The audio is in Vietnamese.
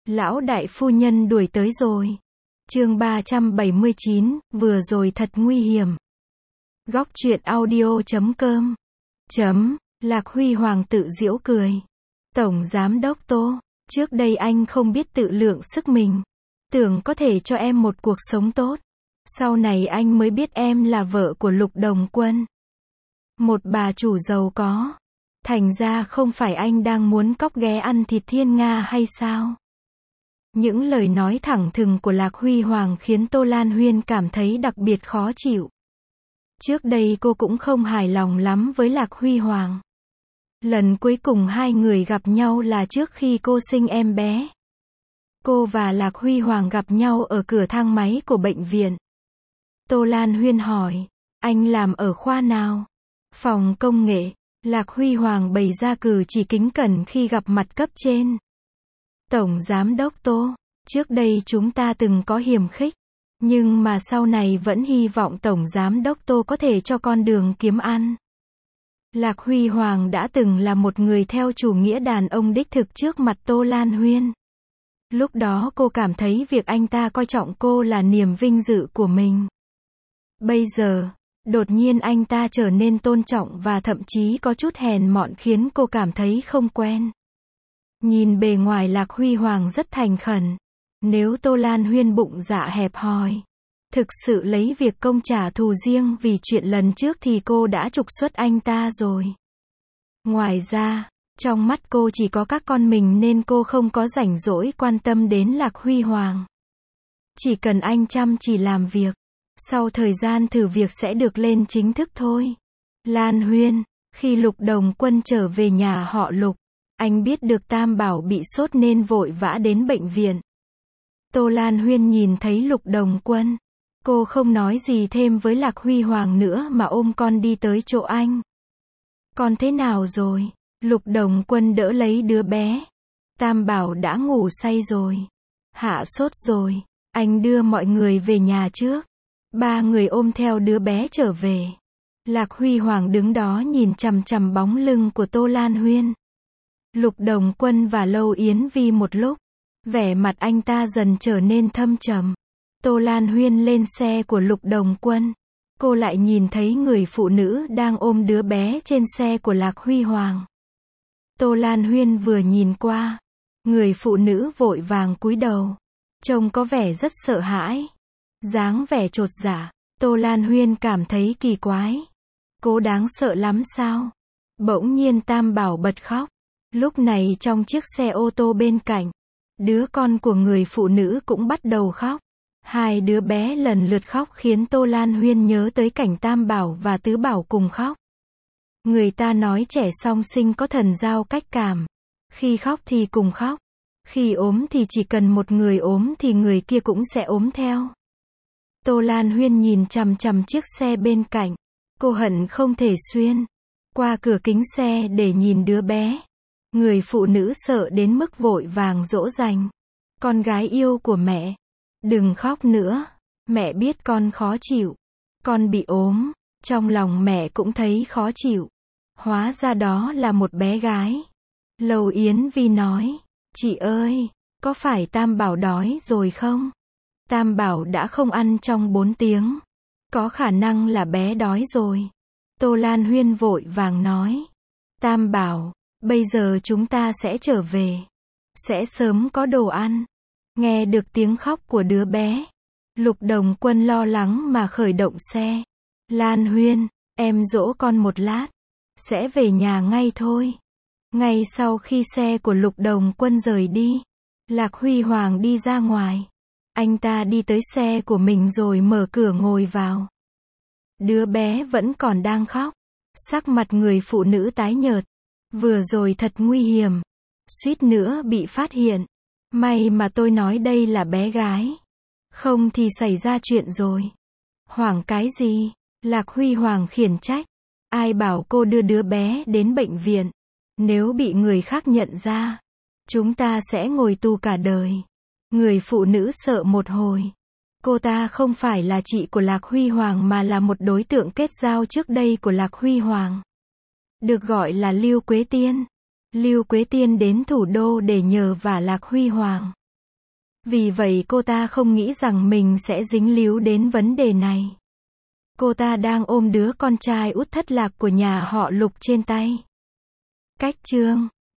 Lão đại phu nhân đuổi tới rồi. Chương 379, vừa rồi thật nguy hiểm. Góc truyện audio.com Lạc Huy Hoàng tự giễu cười. Tổng Giám đốc Tô, trước đây anh không biết tự lượng sức mình. Tưởng có thể cho em một cuộc sống tốt. Sau này anh mới biết em là vợ của Lục Đồng Quân. Một bà chủ giàu có. Thành ra không phải anh đang muốn cóc ghé ăn thịt thiên nga hay sao? Những lời nói thẳng thừng của Lạc Huy Hoàng khiến Tô Lan Huyên cảm thấy đặc biệt khó chịu. Trước đây cô cũng không hài lòng lắm với Lạc Huy Hoàng. Lần cuối cùng hai người gặp nhau là trước khi cô sinh em bé. Cô và Lạc Huy Hoàng gặp nhau ở cửa thang máy của bệnh viện. Tô Lan Huyên hỏi, anh làm ở khoa nào? Phòng công nghệ. Lạc Huy Hoàng bày ra cử chỉ kính cẩn khi gặp mặt cấp trên. Tổng Giám đốc Tô, trước đây chúng ta từng có hiềm khích, nhưng mà sau này vẫn hy vọng Tổng Giám đốc Tô có thể cho con đường kiếm ăn. Lạc Huy Hoàng đã từng là một người theo chủ nghĩa đàn ông đích thực trước mặt Tô Lan Huyên. Lúc đó cô cảm thấy việc anh ta coi trọng cô là niềm vinh dự của mình. Bây giờ, đột nhiên anh ta trở nên tôn trọng và thậm chí có chút hèn mọn khiến cô cảm thấy không quen. Nhìn bề ngoài Lạc Huy Hoàng rất thành khẩn. Nếu Tô Lan Huyên bụng dạ hẹp hòi, thực sự lấy việc công trả thù riêng vì chuyện lần trước thì cô đã trục xuất anh ta rồi. Ngoài ra, trong mắt cô chỉ có các con mình nên cô không có rảnh rỗi quan tâm đến Lạc Huy Hoàng. Chỉ cần anh chăm chỉ làm việc, sau thời gian thử việc sẽ được lên chính thức thôi. Lan Huyên, khi Lục Đồng Quân trở về nhà họ Lục, anh biết được Tam Bảo bị sốt nên vội vã đến bệnh viện. Tô Lan Huyên nhìn thấy Lục Đồng Quân. Cô không nói gì thêm với Lạc Huy Hoàng nữa mà ôm con đi tới chỗ anh. Con thế nào rồi? Lục Đồng Quân đỡ lấy đứa bé. Tam Bảo đã ngủ say rồi. Hạ sốt rồi. Anh đưa mọi người về nhà trước. Ba người ôm theo đứa bé trở về. Lạc Huy Hoàng đứng đó nhìn chằm chằm bóng lưng của Tô Lan Huyên. Lục Đồng Quân và Lâu Yến Vi một lúc. Vẻ mặt anh ta dần trở nên thâm trầm. Tô Lan Huyên lên xe của Lục Đồng Quân. Cô lại nhìn thấy người phụ nữ đang ôm đứa bé trên xe của Lạc Huy Hoàng. Tô Lan Huyên vừa nhìn qua. Người phụ nữ vội vàng cúi đầu. Trông có vẻ rất sợ hãi. Dáng vẻ chột dạ. Tô Lan Huyên cảm thấy kỳ quái. Cô đáng sợ lắm sao? Bỗng nhiên Tam Bảo bật khóc. Lúc này trong chiếc xe ô tô bên cạnh, đứa con của người phụ nữ cũng bắt đầu khóc. Hai đứa bé lần lượt khóc khiến Tô Lan Huyên nhớ tới cảnh Tam Bảo và Tứ Bảo cùng khóc. Người ta nói trẻ song sinh có thần giao cách cảm. Khi khóc thì cùng khóc. Khi ốm thì chỉ cần một người ốm thì người kia cũng sẽ ốm theo. Tô Lan Huyên nhìn chằm chằm chiếc xe bên cạnh. Cô hận không thể xuyên qua cửa kính xe để nhìn đứa bé. Người phụ nữ sợ đến mức vội vàng dỗ dành. Con gái yêu của mẹ, đừng khóc nữa. Mẹ biết con khó chịu. Con bị ốm. Trong lòng mẹ cũng thấy khó chịu. Hóa ra đó là một bé gái. Lâu Yến Vi nói, chị ơi, có phải Tam Bảo đói rồi không? Tam Bảo đã không ăn trong 4 tiếng. Có khả năng là bé đói rồi. Tô Lan Huyên vội vàng nói. Tam Bảo, bây giờ chúng ta sẽ trở về. Sẽ sớm có đồ ăn. Nghe được tiếng khóc của đứa bé. Lục Đồng Quân lo lắng mà khởi động xe. Lan Huyên, em dỗ con một lát. Sẽ về nhà ngay thôi. Ngay sau khi xe của Lục Đồng Quân rời đi, Lạc Huy Hoàng đi ra ngoài. Anh ta đi tới xe của mình rồi mở cửa ngồi vào. Đứa bé vẫn còn đang khóc. Sắc mặt người phụ nữ tái nhợt. Vừa rồi thật nguy hiểm. Suýt nữa bị phát hiện. May mà tôi nói đây là bé gái. Không thì xảy ra chuyện rồi. Hoảng cái gì? Lạc Huy Hoàng khiển trách. Ai bảo cô đưa đứa bé đến bệnh viện? Nếu bị người khác nhận ra, chúng ta sẽ ngồi tù cả đời. Người phụ nữ sợ một hồi. Cô ta không phải là chị của Lạc Huy Hoàng mà là một đối tượng kết giao trước đây của Lạc Huy Hoàng. Được gọi là Lưu Quế Tiên. Lưu Quế Tiên đến thủ đô để nhờ vả Lạc Huy Hoàng. Vì vậy cô ta không nghĩ rằng mình sẽ dính líu đến vấn đề này. Cô ta đang ôm đứa con trai út thất lạc của nhà họ Lục trên tay. Cách chương